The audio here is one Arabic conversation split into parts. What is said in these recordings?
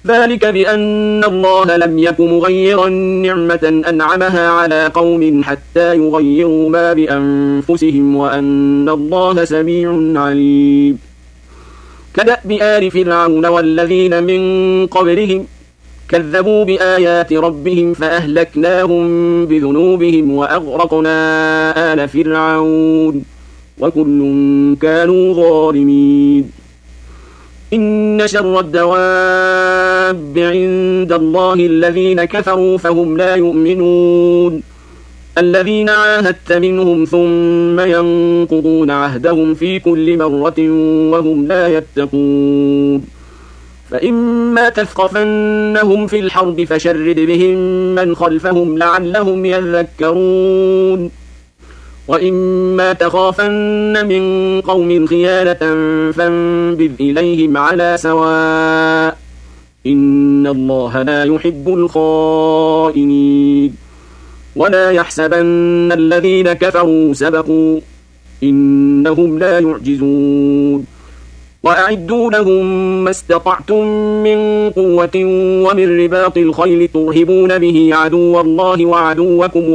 ذلك بأن الله لم يك مغيرا نعمة أنعمها على قوم حتى يغيروا ما بأنفسهم وأن الله سميع عليم. كدأب آل فرعون والذين من قبلهم كذبوا بآيات ربهم فأهلكناهم بذنوبهم وأغرقنا آل فرعون وكل كانوا ظالمين. إن شر الدواب عند الله الذين كفروا فهم لا يؤمنون. الذين عاهدت منهم ثم ينقضون عهدهم في كل مرة وهم لا يتقون. فإما تثقفنهم في الحرب فشرد بهم من خلفهم لعلهم يذكرون. وإما تخافن من قوم خيانة فانبذ إليهم على سواء إن الله لا يحب الخائنين. ولا يحسبن الذين كفروا سبقوا إنهم لا يعجزون. وأعدوا لهم ما استطعتم من قوة ومن رباط الخيل ترهبون به عدو الله وعدوكم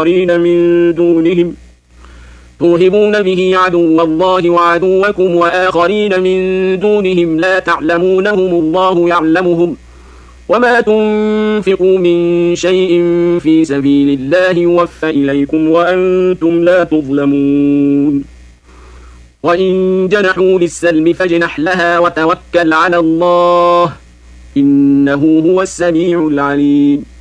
وآخرين من دونهم لا تعلمونهم الله يعلمهم. وما تنفقوا من شيء في سبيل الله يوفى إليكم وأنتم لا تظلمون. وإن جنحوا للسلم فاجنح لها وتوكل على الله إنه هو السميع العليم.